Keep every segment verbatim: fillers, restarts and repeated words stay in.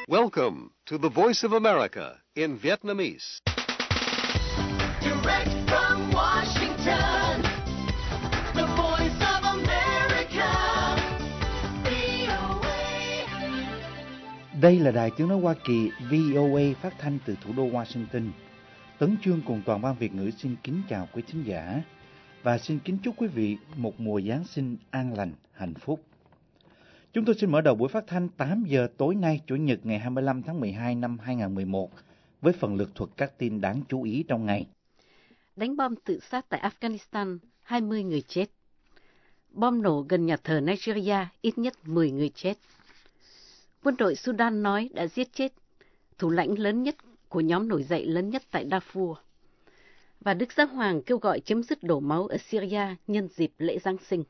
Welcome to the Voice of America in Vietnamese. Direct from Washington, the Voice of America, vê o a. Đây là Đài Tiếng nói Hoa Kỳ vê o a phát thanh từ thủ đô Washington. Tấn Chương cùng toàn ban Việt ngữ xin kính chào quý thính giả và xin kính chúc quý vị một mùa Giáng sinh an lành, hạnh phúc. Chúng tôi xin mở đầu buổi phát thanh tám giờ tối nay, Chủ nhật ngày hai mươi lăm tháng mười hai năm hai nghìn không trăm mười một, với phần lược thuật các tin đáng chú ý trong ngày. Đánh bom tự sát tại Afghanistan, hai mươi người chết. Bom nổ gần nhà thờ Nigeria, ít nhất mười người chết. Quân đội Sudan nói đã giết chết thủ lãnh lớn nhất của nhóm nổi dậy lớn nhất tại Darfur. Và Đức Giáo Hoàng kêu gọi chấm dứt đổ máu ở Syria nhân dịp lễ Giáng sinh.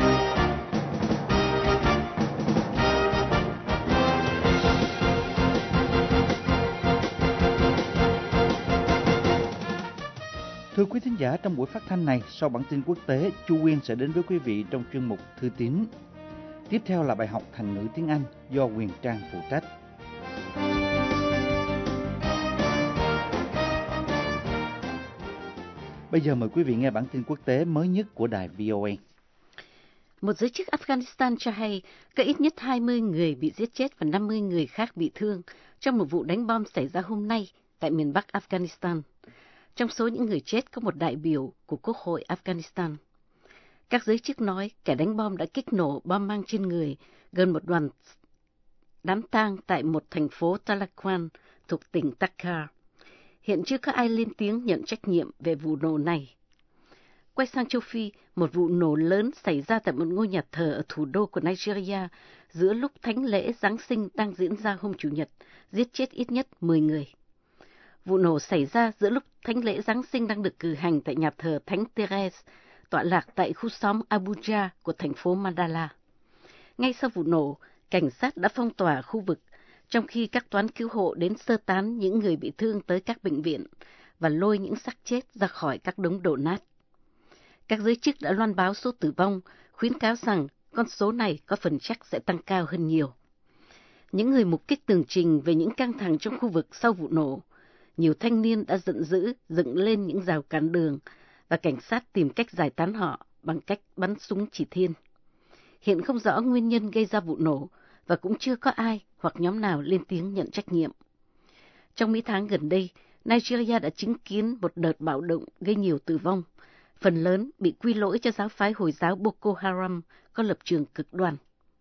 Thưa quý thính giả, trong buổi phát thanh này, sau bản tin quốc tế, Chu Nguyên sẽ đến với quý vị trong chuyên mục Thư tín. Tiếp theo là bài học thành ngữ tiếng Anh do Huyền Trang phụ trách. Bây giờ mời quý vị nghe bản tin quốc tế mới nhất của đài vê o a. Một giới chức Afghanistan cho hay có ít nhất hai mươi người bị giết chết và năm mươi người khác bị thương trong một vụ đánh bom xảy ra hôm nay tại miền Bắc Afghanistan. Trong số những người chết có một đại biểu của Quốc hội Afghanistan. Các giới chức nói kẻ đánh bom đã kích nổ bom mang trên người gần một đoàn đám tang tại một thành phố Talakwan thuộc tỉnh Takhar. Hiện chưa có ai lên tiếng nhận trách nhiệm về vụ nổ này. Quay sang châu Phi, một vụ nổ lớn xảy ra tại một ngôi nhà thờ ở thủ đô của Nigeria giữa lúc thánh lễ Giáng sinh đang diễn ra hôm Chủ nhật, giết chết ít nhất mười người. Vụ nổ xảy ra giữa lúc thánh lễ Giáng sinh đang được cử hành tại nhà thờ Thánh Therese, tọa lạc tại khu xóm Abuja của thành phố Mandala. Ngay sau vụ nổ, cảnh sát đã phong tỏa khu vực, trong khi các toán cứu hộ đến sơ tán những người bị thương tới các bệnh viện và lôi những xác chết ra khỏi các đống đổ nát. Các giới chức đã loan báo số tử vong, khuyến cáo rằng con số này có phần chắc sẽ tăng cao hơn nhiều. Những người mục kích tường trình về những căng thẳng trong khu vực sau vụ nổ. Nhiều thanh niên đã giận dữ dựng lên những rào cản đường và cảnh sát tìm cách giải tán họ bằng cách bắn súng chỉ thiên. Hiện không rõ nguyên nhân gây ra vụ nổ và cũng chưa có ai hoặc nhóm nào lên tiếng nhận trách nhiệm. Trong mấy tháng gần đây, Nigeria đã chứng kiến một đợt bạo động gây nhiều tử vong, phần lớn bị quy lỗi cho giáo phái Hồi giáo Boko Haram có lập trường cực đoan.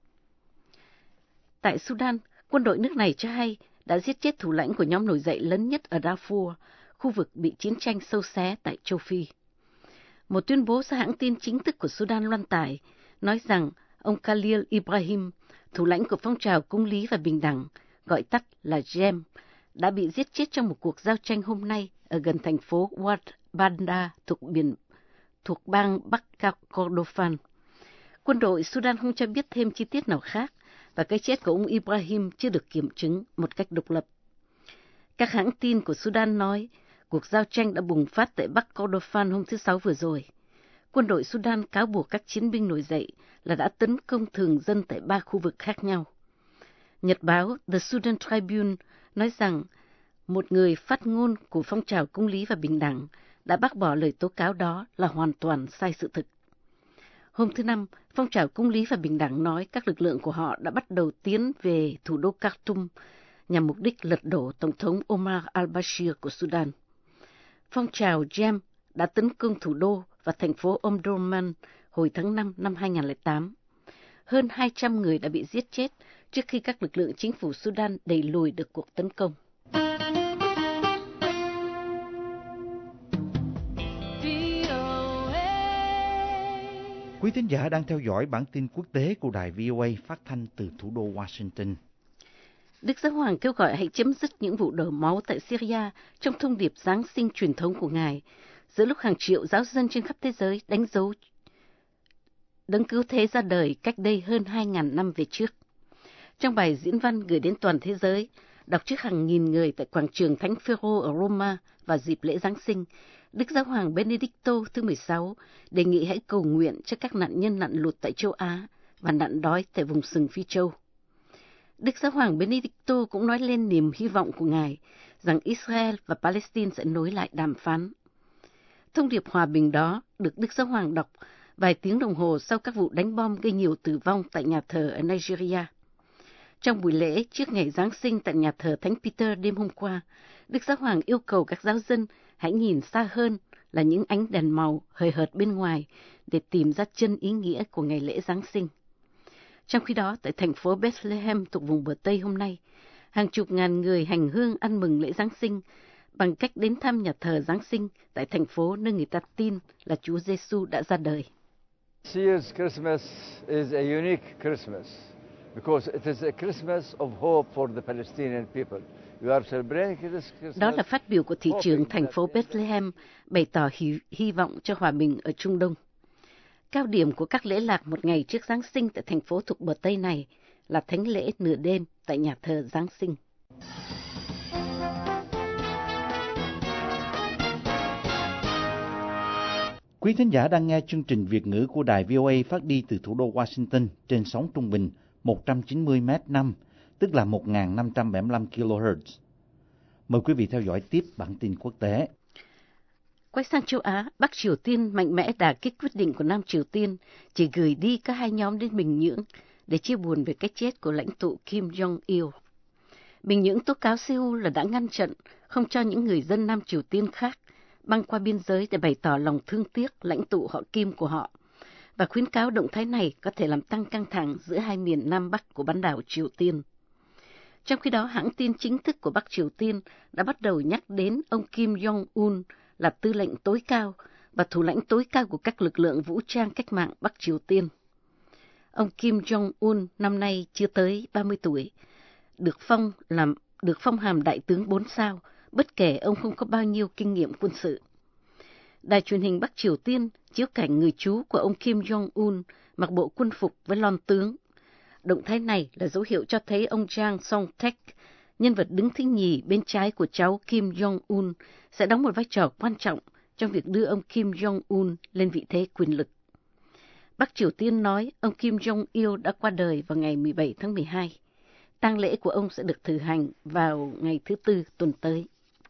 Tại Sudan, quân đội nước này cho hay đã giết chết thủ lãnh của nhóm nổi dậy lớn nhất ở Darfur, khu vực bị chiến tranh sâu xé tại châu Phi. Một tuyên bố do hãng tin chính thức của Sudan loan tải nói rằng ông Khalil Ibrahim, thủ lãnh của phong trào công lý và bình đẳng, gọi tắt là J E M, đã bị giết chết trong một cuộc giao tranh hôm nay ở gần thành phố Wad Banda thuộc biển thuộc bang Bắc Kordofan. Quân đội Sudan không cho biết thêm chi tiết nào khác, và cái chết của ông Ibrahim chưa được kiểm chứng một cách độc lập. Các hãng tin của Sudan nói cuộc giao tranh đã bùng phát tại Bắc Kordofan hôm thứ Sáu vừa rồi. Quân đội Sudan cáo buộc các chiến binh nổi dậy là đã tấn công thường dân tại ba khu vực khác nhau. Nhật báo The Sudan Tribune nói rằng một người phát ngôn của phong trào công lý và bình đẳng đã bác bỏ lời tố cáo đó là hoàn toàn sai sự thực. Hôm thứ Năm, phong trào công lý và bình đẳng nói các lực lượng của họ đã bắt đầu tiến về thủ đô Khartoum nhằm mục đích lật đổ Tổng thống Omar al-Bashir của Sudan. Phong trào J E M đã tấn công thủ đô và thành phố Omdurman hồi tháng năm năm hai nghìn không trăm lẻ tám. Hơn hai trăm người đã bị giết chết trước khi các lực lượng chính phủ Sudan đẩy lùi được cuộc tấn công. Quý thính giả đang theo dõi bản tin quốc tế của đài vê o a phát thanh từ thủ đô Washington. Đức Giáo Hoàng kêu gọi hãy chấm dứt những vụ đổ máu tại Syria trong thông điệp Giáng sinh truyền thống của Ngài, giữa lúc hàng triệu giáo dân trên khắp thế giới đánh dấu đấng cứu thế ra đời cách đây hơn hai nghìn năm về trước. Trong bài diễn văn gửi đến toàn thế giới, đọc trước hàng nghìn người tại quảng trường Thánh Phêrô ở Roma vào dịp lễ Giáng sinh, Đức Giáo hoàng Benedicto thứ mười sáu đề nghị hãy cầu nguyện cho các nạn nhân nạn lụt tại châu Á và nạn đói tại vùng sừng Phi Châu. Đức Giáo hoàng Benedicto cũng nói lên niềm hy vọng của Ngài rằng Israel và Palestine sẽ nối lại đàm phán. Thông điệp hòa bình đó được Đức Giáo hoàng đọc vài tiếng đồng hồ sau các vụ đánh bom gây nhiều tử vong tại nhà thờ ở Nigeria. Trong buổi lễ trước ngày Giáng sinh tại nhà thờ Thánh Peter đêm hôm qua, Đức Giáo hoàng yêu cầu các giáo dân hãy nhìn xa hơn là những ánh đèn màu hời hợt bên ngoài để tìm ra chân ý nghĩa của ngày lễ Giáng sinh. Trong khi đó, tại thành phố Bethlehem thuộc vùng bờ Tây hôm nay, hàng chục ngàn người hành hương ăn mừng lễ Giáng sinh bằng cách đến thăm nhà thờ Giáng sinh tại thành phố nơi người ta tin là Chúa Giêsu đã ra đời. This year's Christmas is a unique Christmas because it is a Christmas of hope for the Palestinian people. We are celebrating this Christmas. Đó là phát biểu của thị trưởng thành phố Bethlehem bày tỏ hy, hy vọng cho hòa bình ở Trung Đông. Cao điểm của các lễ lạc một ngày trước Giáng sinh tại thành phố thuộc bờ Tây này là thánh lễ nửa đêm tại nhà thờ Giáng sinh. Quý thính giả đang nghe chương trình Việt ngữ của đài vê o a phát đi từ thủ đô Washington trên sóng trung bình một trăm chín mươi mét năm, tức là một nghìn năm trăm bảy mươi lăm ki lô héc. Mời quý vị theo dõi tiếp bản tin quốc tế. Quay sang châu Á, Bắc Triều Tiên mạnh mẽ đả kích quyết định của Nam Triều Tiên chỉ gửi đi các hai nhóm đến Bình Nhưỡng để chia buồn về cái chết của lãnh tụ Kim Jong-il. Bình Nhưỡng tố cáo Seoul là đã ngăn chặn không cho những người dân Nam Triều Tiên khác băng qua biên giới để bày tỏ lòng thương tiếc lãnh tụ họ Kim của họ, và khuyến cáo động thái này có thể làm tăng căng thẳng giữa hai miền Nam Bắc của bán đảo Triều Tiên. Trong khi đó, hãng tin chính thức của Bắc Triều Tiên đã bắt đầu nhắc đến ông Kim Jong-un là tư lệnh tối cao và thủ lãnh tối cao của các lực lượng vũ trang cách mạng Bắc Triều Tiên. Ông Kim Jong-un năm nay chưa tới ba mươi tuổi, được phong làm được phong hàm đại tướng bốn sao, bất kể ông không có bao nhiêu kinh nghiệm quân sự. Đài truyền hình Bắc Triều Tiên chiếu cảnh người chú của ông Kim Jong-un mặc bộ quân phục với lon tướng. Động thái này là dấu hiệu cho thấy ông Jang Song-taek, nhân vật đứng thứ nhì bên trái của cháu Kim Jong-un, sẽ đóng một vai trò quan trọng trong việc đưa ông Kim Jong-un lên vị thế quyền lực. Bắc Triều Tiên nói ông Kim Jong-il đã qua đời vào ngày mười bảy tháng mười hai. Tang lễ của ông sẽ được cử hành vào ngày thứ Tư tuần tới.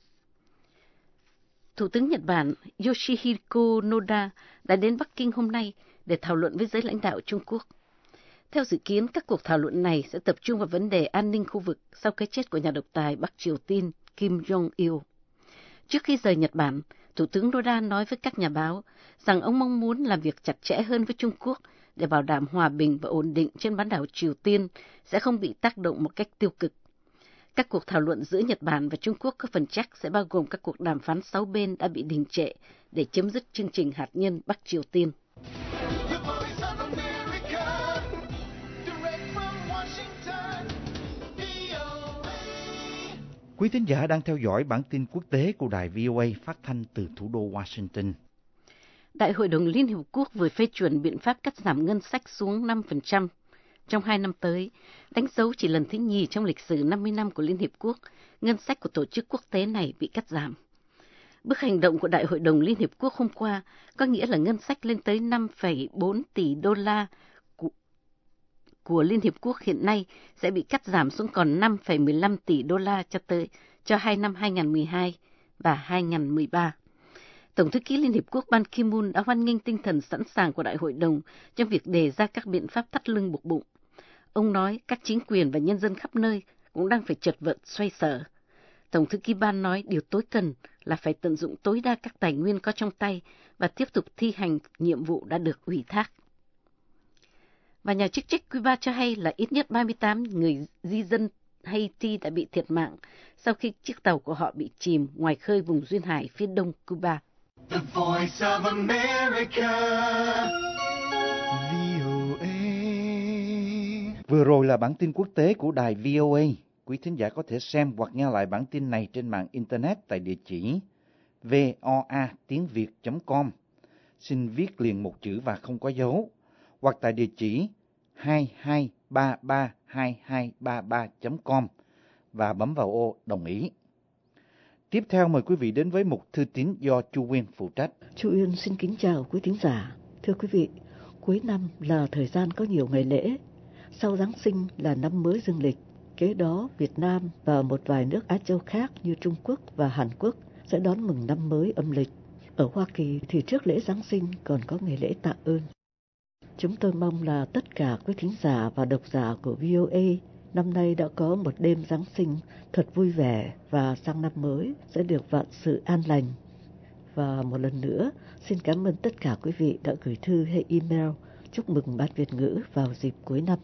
Thủ tướng Nhật Bản Yoshihiko Noda đã đến Bắc Kinh hôm nay để thảo luận với giới lãnh đạo Trung Quốc. Theo dự kiến, các cuộc thảo luận này sẽ tập trung vào vấn đề an ninh khu vực sau cái chết của nhà độc tài Bắc Triều Tiên Kim Jong-il. Trước khi rời Nhật Bản, Thủ tướng Noda nói với các nhà báo rằng ông mong muốn làm việc chặt chẽ hơn với Trung Quốc để bảo đảm hòa bình và ổn định trên bán đảo Triều Tiên sẽ không bị tác động một cách tiêu cực. Các cuộc thảo luận giữa Nhật Bản và Trung Quốc có phần chắc sẽ bao gồm các cuộc đàm phán sáu bên đã bị đình trệ để chấm dứt chương trình hạt nhân Bắc Triều Tiên. The voice of America, direct from Washington, vê o a. Quý thính giả đang theo dõi bản tin quốc tế của đài vê o a phát thanh từ thủ đô Washington. Đại hội đồng Liên Hiệp Quốc vừa phê chuẩn biện pháp cắt giảm ngân sách xuống năm phần trăm trong hai năm tới, đánh dấu chỉ lần thứ nhì trong lịch sử năm mươi năm của Liên Hiệp Quốc, ngân sách của tổ chức quốc tế này bị cắt giảm. Bước hành động của Đại hội đồng Liên Hiệp Quốc hôm qua có nghĩa là ngân sách lên tới năm phẩy bốn tỷ đô la của, của Liên Hiệp Quốc hiện nay sẽ bị cắt giảm xuống còn năm phẩy mười lăm tỷ đô la cho tới cho hai năm hai nghìn không trăm mười hai và hai nghìn không trăm mười ba. Tổng thư ký Liên Hiệp Quốc Ban Ki-moon đã hoan nghênh tinh thần sẵn sàng của Đại hội đồng trong việc đề ra các biện pháp thắt lưng buộc bụng. Ông nói các chính quyền và nhân dân khắp nơi cũng đang phải chật vật xoay sở. Tổng thư ký Ban nói điều tối cần là phải tận dụng tối đa các tài nguyên có trong tay và tiếp tục thi hành nhiệm vụ đã được ủy thác. Và nhà chức trách Cuba cho hay là ít nhất ba mươi tám người di dân Haiti đã bị thiệt mạng sau khi chiếc tàu của họ bị chìm ngoài khơi vùng duyên hải phía đông Cuba. The voice of America, vê o a. Vừa rồi là bản tin quốc tế của đài vê o a. Quý thính giả có thể xem hoặc nghe lại bản tin này trên mạng Internet tại địa chỉ voa tiếng việt chấm com. Xin viết liền một chữ và không có dấu. Hoặc tại địa chỉ hai hai ba ba hai hai ba ba chấm com và bấm vào ô đồng ý. Tiếp theo mời quý vị đến với một thư tín do Chu Uyên phụ trách. Chu Uyên xin kính chào quý thính giả. Thưa quý vị, cuối năm là thời gian có nhiều ngày lễ. Sau Giáng sinh là năm mới dương lịch. kế đó, Việt Nam và một vài nước Á Châu khác như Trung Quốc và Hàn Quốc sẽ đón mừng năm mới âm lịch. Ở Hoa Kỳ thì trước lễ Giáng sinh còn có ngày lễ tạ ơn. Chúng tôi mong là tất cả quý thính giả và độc giả của vê o a năm nay đã có một đêm Giáng sinh thật vui vẻ và sang năm mới sẽ được vạn sự an lành. Và một lần nữa, xin cảm ơn tất cả quý vị đã gửi thư hay email chúc mừng Ban Việt ngữ vào dịp cuối năm.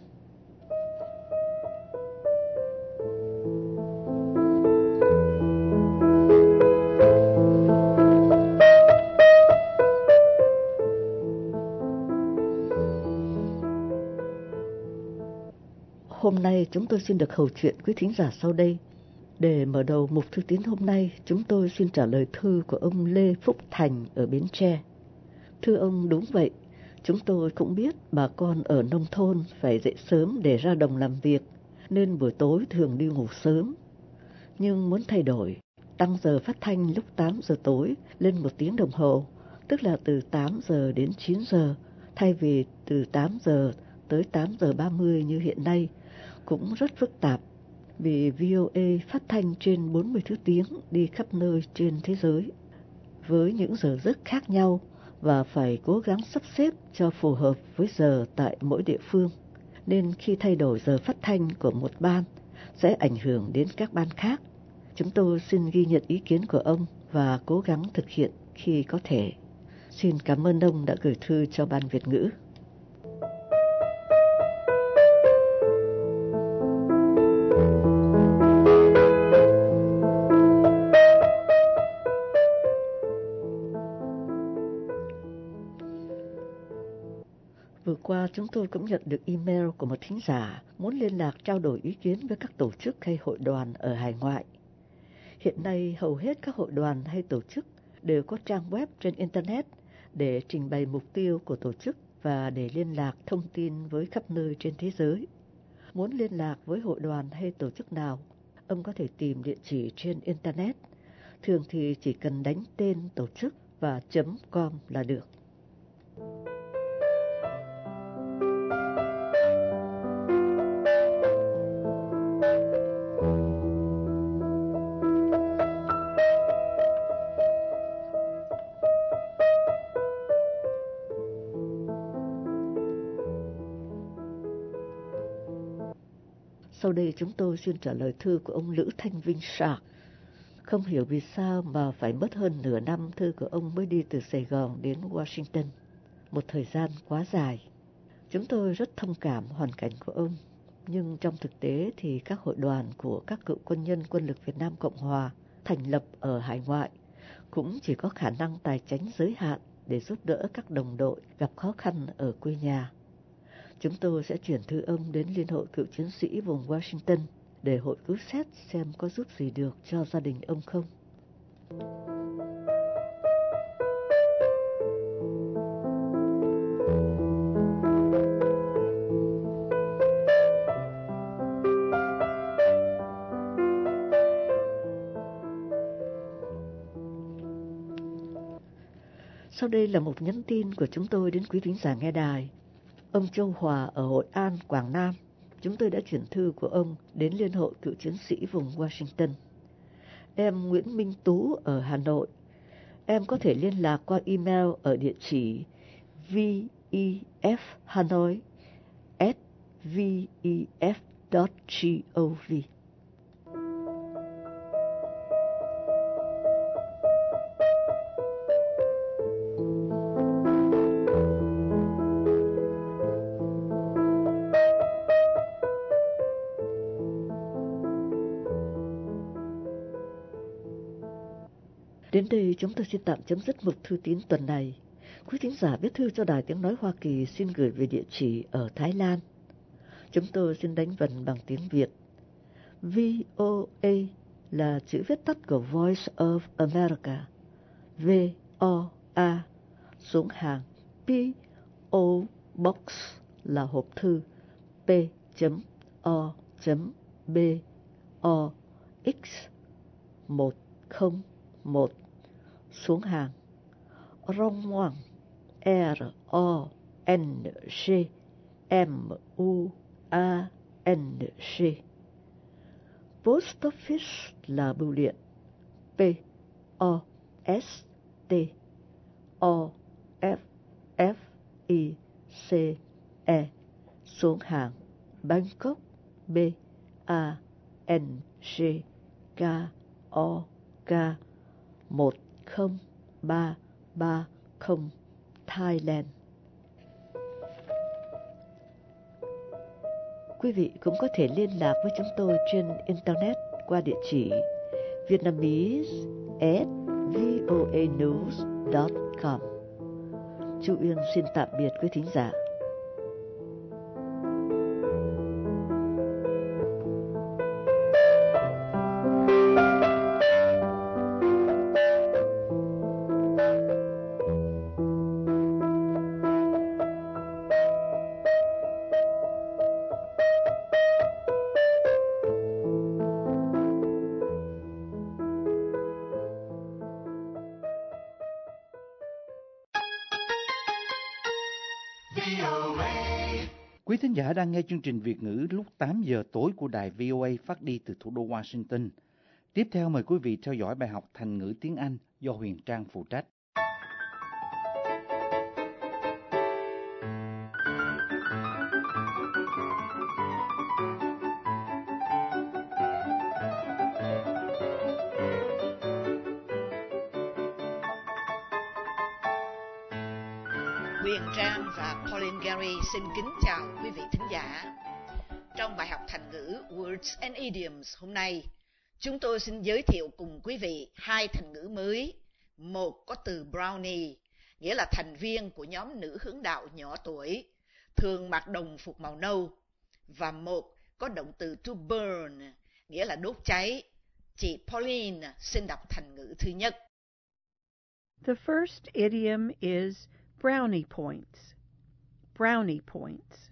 Hôm nay chúng tôi xin được hầu chuyện quý thính giả sau đây. Để mở đầu mục thư tín hôm nay, chúng tôi xin trả lời thư của ông Lê Phúc Thành ở Bến Tre. Thưa ông, đúng vậy, chúng tôi cũng biết bà con ở nông thôn phải dậy sớm để ra đồng làm việc, nên buổi tối thường đi ngủ sớm. Nhưng muốn thay đổi, tăng giờ phát thanh lúc tám giờ tối lên một tiếng đồng hồ, tức là từ tám giờ đến chín giờ, thay vì từ tám giờ tới tám giờ ba mươi như hiện nay, cũng rất phức tạp. Vì vê o a phát thanh trên bốn mươi thứ tiếng đi khắp nơi trên thế giới, với những giờ giấc khác nhau và phải cố gắng sắp xếp cho phù hợp với giờ tại mỗi địa phương. Nên khi thay đổi giờ phát thanh của một ban sẽ ảnh hưởng đến các ban khác. Chúng tôi xin ghi nhận ý kiến của ông và cố gắng thực hiện khi có thể. Xin cảm ơn ông đã gửi thư cho Ban Việt ngữ. Vừa qua chúng tôi cũng nhận được email của một thính giả muốn liên lạc trao đổi ý kiến với các tổ chức hay hội đoàn ở hải ngoại. Hiện nay hầu hết các hội đoàn hay tổ chức đều có trang web trên Internet để trình bày mục tiêu của tổ chức và để liên lạc thông tin với khắp nơi trên thế giới. Muốn liên lạc với hội đoàn hay tổ chức nào, ông có thể tìm địa chỉ trên Internet. Thường thì chỉ cần đánh tên tổ chức và .com là được. Sau đây chúng tôi xin trả lời thư của ông Lữ Thanh Vinh Sạc. Không hiểu vì sao mà phải mất hơn nửa năm thư của ông mới đi từ Sài Gòn đến Washington. Một thời gian quá dài. Chúng tôi rất thông cảm hoàn cảnh của ông. Nhưng trong thực tế thì các hội đoàn của các cựu quân nhân quân lực Việt Nam Cộng Hòa thành lập ở hải ngoại cũng chỉ có khả năng tài chính giới hạn để giúp đỡ các đồng đội gặp khó khăn ở quê nhà. Chúng tôi sẽ chuyển thư ông đến Liên hội Cựu Chiến sĩ vùng Washington để hội cứu xét xem có giúp gì được cho gia đình ông không. Sau đây là một nhắn tin của chúng tôi đến quý thính giả nghe đài. Ông Châu Hòa ở Hội An, Quảng Nam. Chúng tôi đã chuyển thư của ông đến Liên hội Cựu Chiến sĩ vùng Washington. Em Nguyễn Minh Tú ở Hà Nội. Em có thể liên lạc qua email ở địa chỉ vefhanoi at vef chấm gov. Đến đây chúng tôi xin tạm chấm dứt mục thư tín tuần này. Quý thính giả viết thư cho Đài Tiếng Nói Hoa Kỳ xin gửi về địa chỉ ở Thái Lan. Chúng tôi xin đánh vần bằng tiếng Việt. vê o a là chữ viết tắt của Voice of America. V O A xuống hàng P O Box là hộp thư P O B O X một không một xuống hàng Rong Ngoằng R O N G M U A N G Post Office là bưu điện. P O S T O F F I C E. Số hàng Bangkok, B A N G K O K một không ba ba không, Thailand. Quý vị cũng có thể liên lạc với chúng tôi trên Internet qua địa chỉ vietnamese at voanews dot com. Chu Uyên xin tạm biệt quý thính giả. Quý thính giả đang nghe chương trình Việt ngữ lúc tám giờ tối của đài vê o a phát đi từ thủ đô Washington. Tiếp theo mời quý vị theo dõi bài học Thành ngữ tiếng Anh do Huyền Trang phụ trách. Huyền Trang và Pauline Gary xin kính chào quý vị thính giả. Trong bài học thành ngữ Words and Idioms hôm nay, chúng tôi xin giới thiệu cùng quý vị hai thành ngữ mới. Một có từ brownie, nghĩa là thành viên của nhóm nữ hướng đạo nhỏ tuổi, thường mặc đồng phục màu nâu. Và một có động từ to burn, nghĩa là đốt cháy. Chị Pauline xin đọc thành ngữ thứ nhất. The first idiom is brownie points. Brownie points.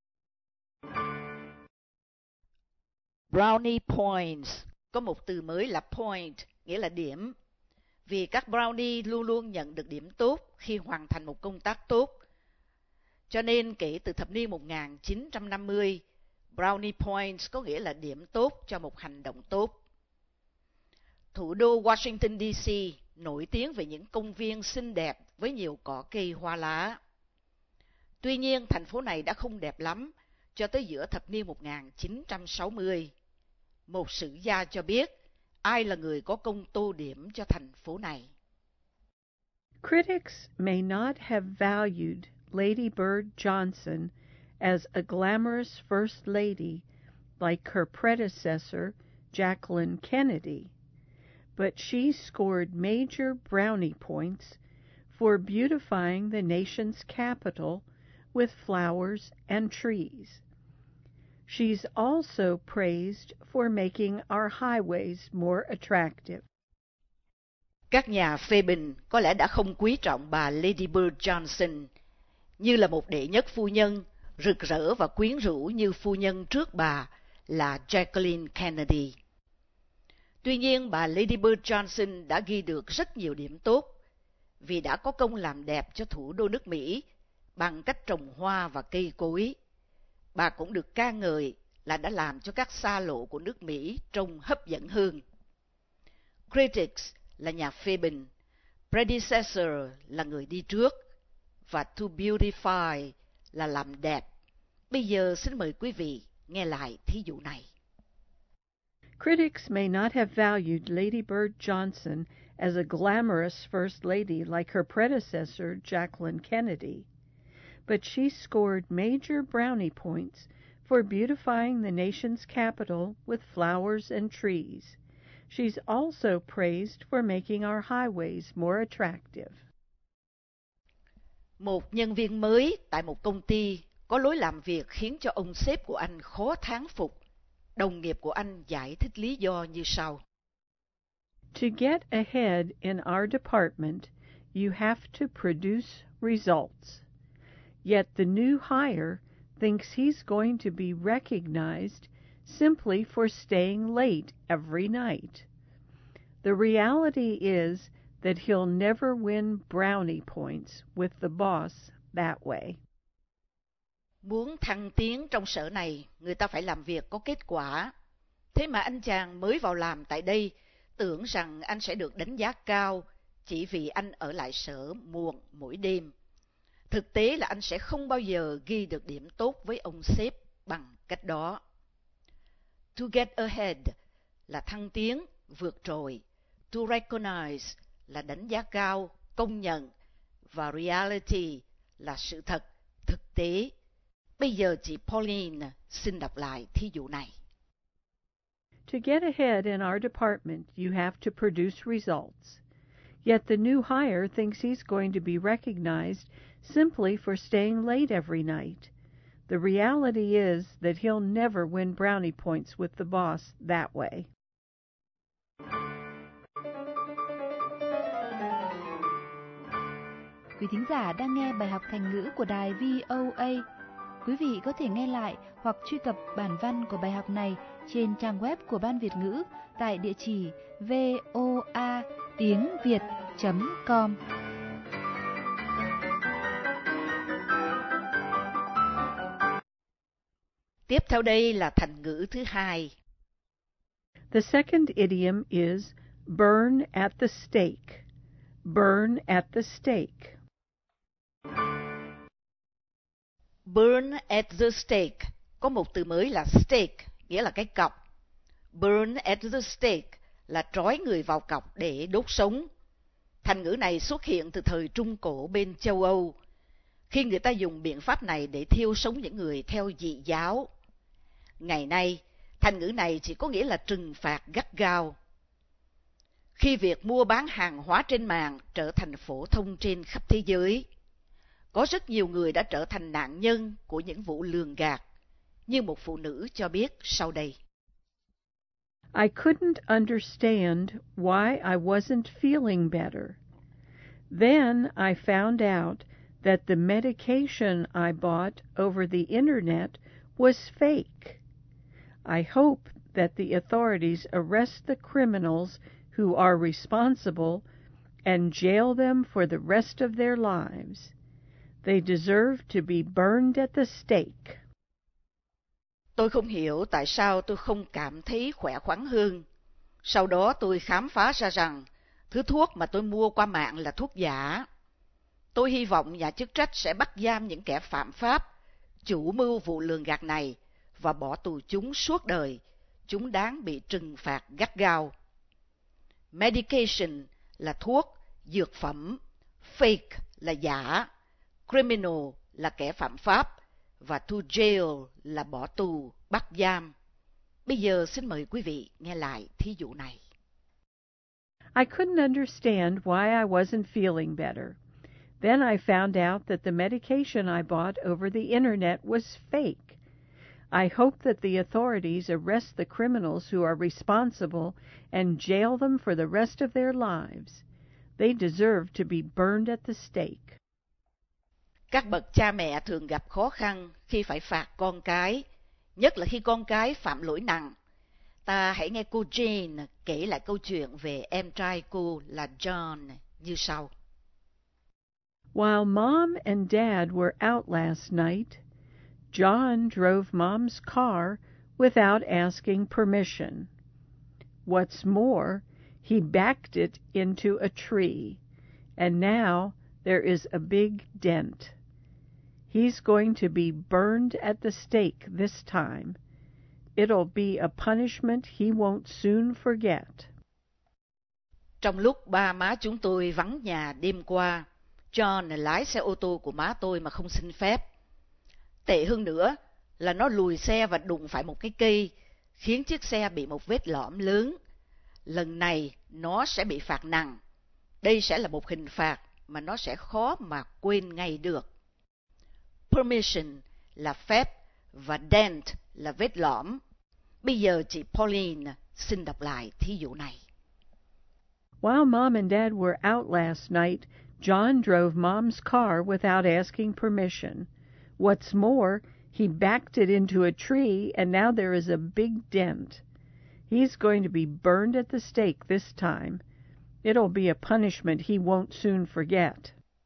Brownie points có một từ mới là point, nghĩa là điểm. Vì các brownie luôn luôn nhận được điểm tốt khi hoàn thành một công tác tốt. Cho nên kể từ thập niên một nghìn chín trăm năm mươi, brownie points có nghĩa là điểm tốt cho một hành động tốt. Thủ đô Washington D C nổi tiếng về những công viên xinh đẹp với nhiều cỏ cây hoa lá. Tuy nhiên, thành phố này đã không đẹp lắm cho tới giữa thập niên một nghìn chín trăm sáu mươi. Một sử gia cho biết ai là người có công tô điểm cho thành phố này. Critics may not have valued Lady Bird Johnson as a glamorous first lady like her predecessor, Jacqueline Kennedy, but she scored major brownie points for beautifying the nation's capital with flowers and trees. She's also praised for making our highways more attractive. Các nhà phê bình có lẽ đã không quý trọng bà Lady Bird Johnson như là một đệ nhất phu nhân, rực rỡ và quyến rũ như phu nhân trước bà là Jacqueline Kennedy. Tuy nhiên, bà Lady Bird Johnson đã ghi được rất nhiều điểm tốt vì đã có công làm đẹp cho thủ đô nước Mỹ bằng cách trồng hoa và cây cối. Bà cũng được ca ngợi là đã làm cho các xa lộ của nước Mỹ trông hấp dẫn hơn. Critics là nhà phê bình, predecessor là người đi trước, và to beautify là làm đẹp. Bây giờ xin mời quý vị nghe lại thí dụ này. Critics may not have valued Lady Bird Johnson as a glamorous first lady like her predecessor, Jacqueline Kennedy, but she scored major brownie points for beautifying the nation's capital with flowers and trees. She's also praised for making our highways more attractive. Một nhân viên mới tại một công ty có lối làm việc khiến cho ông sếp của anh khó thán phục. Đồng nghiệp của anh giải thích lý do như sau. To get ahead in our department, you have to produce results. Yet the new hire thinks he's going to be recognized simply for staying late every night. The reality is that he'll never win brownie points with the boss that way. Muốn thăng tiến trong sở này, người ta phải làm việc có kết quả. Thế mà anh chàng mới vào làm tại đây tưởng rằng anh sẽ được đánh giá cao chỉ vì anh ở lại sở muộn mỗi đêm. Thực tế là anh sẽ không bao giờ ghi được điểm tốt với ông sếp bằng cách đó. To get ahead là thăng tiến, vượt trội. To recognize là đánh giá cao, công nhận. Và reality là sự thật, thực tế. Bây giờ chị Pauline xin đọc lại thí dụ này. To get ahead in our department, you have to produce results. Yet the new hire thinks he's going to be recognized simply for staying late every night. The reality is that he'll never win brownie points with the boss that way. Quý thính giả đang nghe bài học Thành ngữ của đài vê o a. Quý vị có thể nghe lại hoặc truy cập bản văn của bài học này trên trang web của Ban Việt ngữ tại địa chỉ voa tiếng việt chấm com. Tiếp theo đây là thành ngữ thứ hai. The second idiom is burn at the stake. Burn at the stake. Burn at the stake có một từ mới là stake, nghĩa là cái cọc. Burn at the stake là trói người vào cọc để đốt sống. Thành ngữ này xuất hiện từ thời Trung Cổ bên châu Âu, khi người ta dùng biện pháp này để thiêu sống những người theo dị giáo. Ngày nay, thành ngữ này chỉ có nghĩa là trừng phạt gắt gao. Khi việc mua bán hàng hóa trên mạng trở thành phổ thông trên khắp thế giới, có rất nhiều người đã trở thành nạn nhân của những vụ lường gạt, như một phụ nữ cho biết sau đây. I couldn't understand why I wasn't feeling better. Then I found out that the medication I bought over the internet was fake. I hope that the authorities arrest the criminals who are responsible and jail them for the rest of their lives. They deserve to be burned at the stake. Tôi không hiểu tại sao tôi không cảm thấy khỏe khoắn hơn. Sau đó tôi khám phá ra rằng thứ thuốc mà tôi mua qua mạng là thuốc giả. Tôi hy vọng nhà chức trách sẽ bắt giam những kẻ phạm pháp, chủ mưu vụ lường gạt này và bỏ tù chúng suốt đời. Chúng đáng bị trừng phạt gắt gao. Medication là thuốc, dược phẩm. Fake là giả. Criminal là kẻ phạm pháp. Và to jail là bỏ tù, bắt giam. Bây giờ xin mời quý vị nghe lại thí dụ này. I couldn't understand why I wasn't feeling better. Then I found out that the medication I bought over the internet was fake. I hope that the authorities arrest the criminals who are responsible and jail them for the rest of their lives. They deserve to be burned at the stake. Các bậc cha mẹ thường gặp khó khăn khi phải phạt con cái, nhất là khi con cái phạm lỗi nặng. Ta hãy nghe cô Jane kể lại câu chuyện về em trai cô là John như sau. While Mom and Dad were out last night, John drove Mom's car without asking permission. What's more, he backed it into a tree, and now there is a big dent. He's going to be burned at the stake this time. It'll be a punishment he won't soon forget. Trong lúc ba má chúng tôi vắng nhà đêm qua, John lái xe ô tô của má tôi mà không xin phép. Tệ hơn nữa là nó lùi xe và đụng phải một cái cây, khiến chiếc xe bị một vết lõm lớn. Lần này nó sẽ bị phạt nặng. Đây sẽ là một hình phạt mà nó sẽ khó mà quên ngay được. Permission là phép và dent là vết lõm. Bây giờ chị Pauline xin đọc lại thí dụ này. While Mom and Dad were out last night, John drove Mom's car without asking permission. What's more, he backed it into a tree, and now there is a big dent. He's going to be burned at the stake this time. It'll be a punishment he won't soon forget.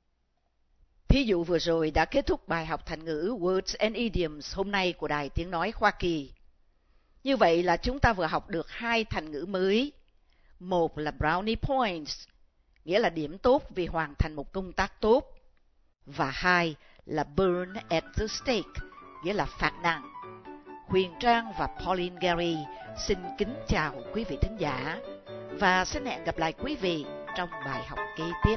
Thí dụ vừa rồi đã kết thúc bài học thành ngữ Words and Idioms hôm nay của Đài Tiếng Nói Hoa Kỳ. Như vậy là chúng ta vừa học được hai thành ngữ mới. Một là brownie points, nghĩa là điểm tốt vì hoàn thành một công tác tốt. Và hai là burn at the stake, nghĩa là phạt nặng. Huyền Trang và Pauline Gary xin kính chào quý vị thính giả và xin hẹn gặp lại quý vị trong bài học kế tiếp.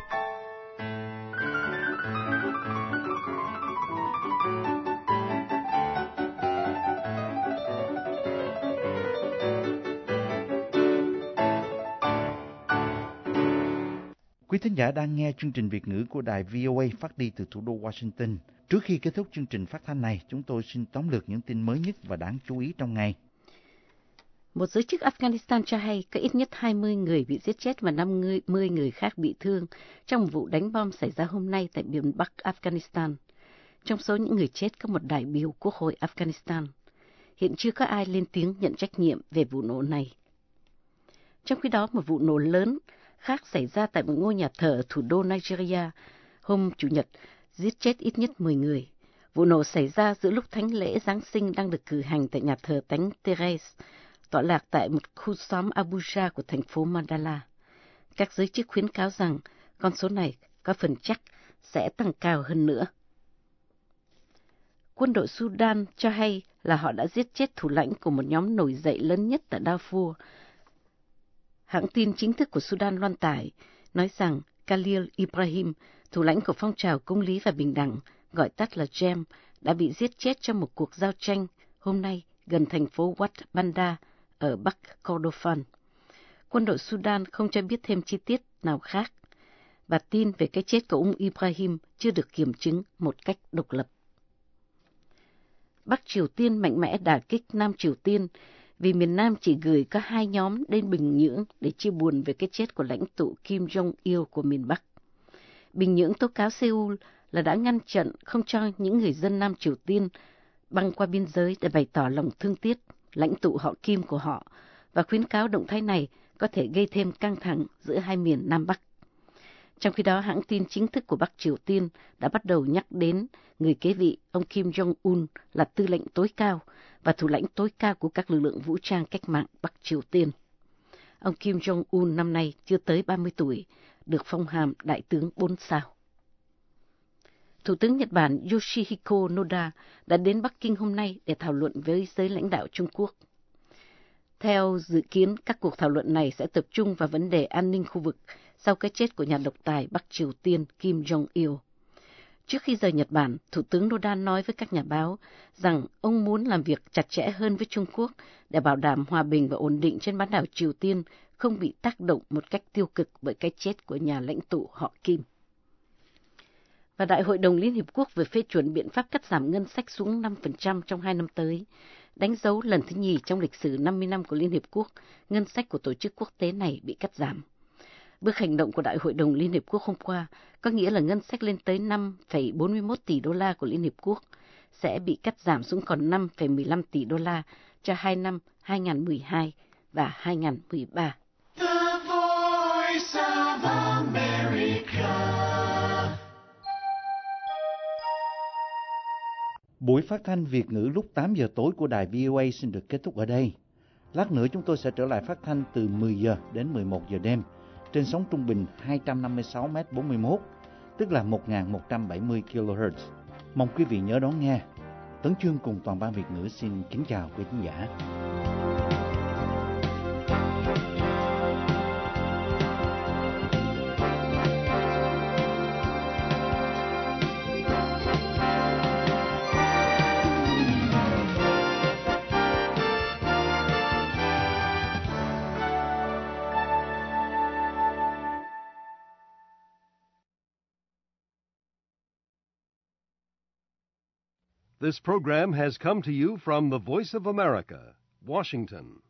Quý thính giả đang nghe chương trình Việt ngữ của đài vê o a phát đi từ thủ đô Washington. Trước khi kết thúc chương trình phát thanh này, chúng tôi xin tóm lược những tin mới nhất và đáng chú ý trong ngày. Một giới chức Afghanistan cho hay có ít nhất hai mươi người bị giết chết và năm mươi người khác bị thương trong một vụ đánh bom xảy ra hôm nay tại miền Bắc Afghanistan. Trong số những người chết có một đại biểu Quốc hội Afghanistan. Hiện chưa có ai lên tiếng nhận trách nhiệm về vụ nổ này. Trong khi đó, một vụ nổ lớn khác xảy ra tại một ngôi nhà thờ ở thủ đô Nigeria hôm Chủ nhật, giết chết ít nhất mười người. Vụ nổ xảy ra giữa lúc thánh lễ Giáng sinh đang được cử hành tại nhà thờ Thánh Therese, tọa lạc tại một khu xóm Abuja của thành phố Mandala. Các giới chức khuyến cáo rằng con số này có phần chắc sẽ tăng cao hơn nữa. Quân đội Sudan cho hay là họ đã giết chết thủ lãnh của một nhóm nổi dậy lớn nhất tại Darfur. Hãng tin chính thức của Sudan loan tải nói rằng Khalil Ibrahim, thủ lãnh của phong trào công lý và bình đẳng, gọi tắt là J E M, đã bị giết chết trong một cuộc giao tranh hôm nay gần thành phố Wat Banda ở Bắc Kordofan. Quân đội Sudan không cho biết thêm chi tiết nào khác, và tin về cái chết của ông Ibrahim chưa được kiểm chứng một cách độc lập. Bắc Triều Tiên mạnh mẽ đả kích Nam Triều Tiên vì miền Nam chỉ gửi có hai nhóm đến Bình Nhưỡng để chia buồn về cái chết của lãnh tụ Kim Jong-il của miền Bắc. Bình Nhưỡng tố cáo Seoul là đã ngăn chặn không cho những người dân Nam Triều Tiên băng qua biên giới để bày tỏ lòng thương tiếc lãnh tụ họ Kim của họ và khuyến cáo động thái này có thể gây thêm căng thẳng giữa hai miền Nam Bắc. Trong khi đó, hãng tin chính thức của Bắc Triều Tiên đã bắt đầu nhắc đến người kế vị ông Kim Jong-un là tư lệnh tối cao và thủ lãnh tối cao của các lực lượng vũ trang cách mạng Bắc Triều Tiên. Ông Kim Jong-un năm nay chưa tới ba mươi tuổi, được phong hàm đại tướng bốn sao. Thủ tướng Nhật Bản Yoshihiko Noda đã đến Bắc Kinh hôm nay để thảo luận với giới lãnh đạo Trung Quốc. Theo dự kiến, các cuộc thảo luận này sẽ tập trung vào vấn đề an ninh khu vực sau cái chết của nhà độc tài Bắc Triều Tiên Kim Jong-il. Trước khi rời Nhật Bản, Thủ tướng Noda nói với các nhà báo rằng ông muốn làm việc chặt chẽ hơn với Trung Quốc để bảo đảm hòa bình và ổn định trên bán đảo Triều Tiên không bị tác động một cách tiêu cực bởi cái chết của nhà lãnh tụ họ Kim. Và Đại hội đồng Liên Hiệp Quốc vừa phê chuẩn biện pháp cắt giảm ngân sách xuống năm phần trăm trong hai năm tới, đánh dấu lần thứ nhì trong lịch sử năm mươi năm của Liên Hiệp Quốc, ngân sách của tổ chức quốc tế này bị cắt giảm. Bước hành động của Đại hội đồng Liên Hiệp Quốc hôm qua có nghĩa là ngân sách lên tới năm phẩy bốn mươi mốt tỷ đô la của Liên Hiệp Quốc sẽ bị cắt giảm xuống còn năm phẩy mười lăm tỷ đô la cho hai năm hai nghìn không trăm mười hai và hai nghìn không trăm mười ba. The Voice of America. Buổi phát thanh Việt ngữ lúc tám giờ tối của đài vê o a xin được kết thúc ở đây. Lát nữa chúng tôi sẽ trở lại phát thanh từ mười giờ đến mười một giờ đêm trên sóng trung bình hai trăm năm mươi sáu mét bốn mươi mốt, tức là một nghìn một trăm bảy mươi ki lô héc. Mong quý vị nhớ đón nghe. Tấn Chương cùng toàn ban Việt ngữ xin kính chào quý khán giả. This program has come to you from the Voice of America, Washington.